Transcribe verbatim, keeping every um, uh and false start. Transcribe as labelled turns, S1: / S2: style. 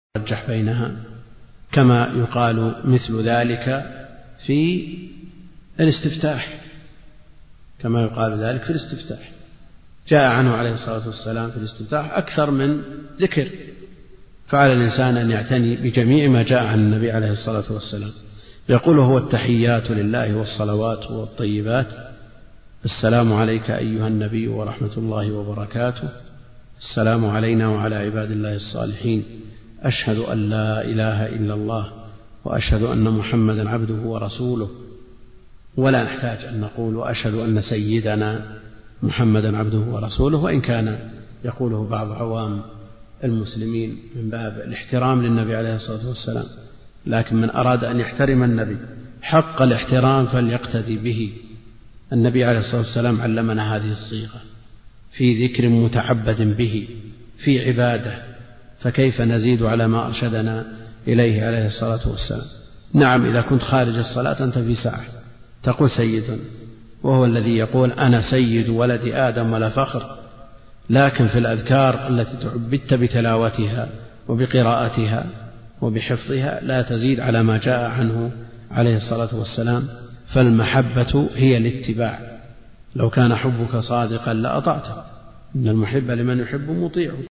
S1: يرجح بينها، كما يقال مثل ذلك في الاستفتاح، كما يقال ذلك في الاستفتاح، جاء عنه عليه الصلاة والسلام في الاستفتاح أكثر من ذكر، فعلى الإنسان أن يعتني بجميع ما جاء عن النبي عليه الصلاة والسلام. يقول: هو التحيات لله والصلوات والطيبات، السلام عليك أيها النبي ورحمة الله وبركاته، السلام علينا وعلى عباد الله الصالحين، أشهد أن لا إله إلا الله وأشهد أن محمدا عبده ورسوله. ولا نحتاج أن نقول وأشهد أن سيدنا محمدا عبده ورسوله، وإن كان يقوله بعض عوام المسلمين من باب الاحترام للنبي عليه الصلاة والسلام، لكن من أراد أن يحترم النبي حق الاحترام فليقتدي به. النبي عليه الصلاة والسلام علمنا هذه الصيغة في ذكر متعبد به في عبادة، فكيف نزيد على ما أرشدنا إليه عليه الصلاة والسلام؟ نعم، إذا كنت خارج الصلاة أنت في ساعة تقول سيد، وهو الذي يقول أنا سيد ولد آدم ولا فخر، لكن في الأذكار التي تعبدت بتلاوتها وبقراءتها وبحفظها لا تزيد على ما جاء عنه عليه الصلاة والسلام. فالمحبة هي الاتباع، لو كان حبك صادقا لأطعته، إن المحب لمن يحب مطيع.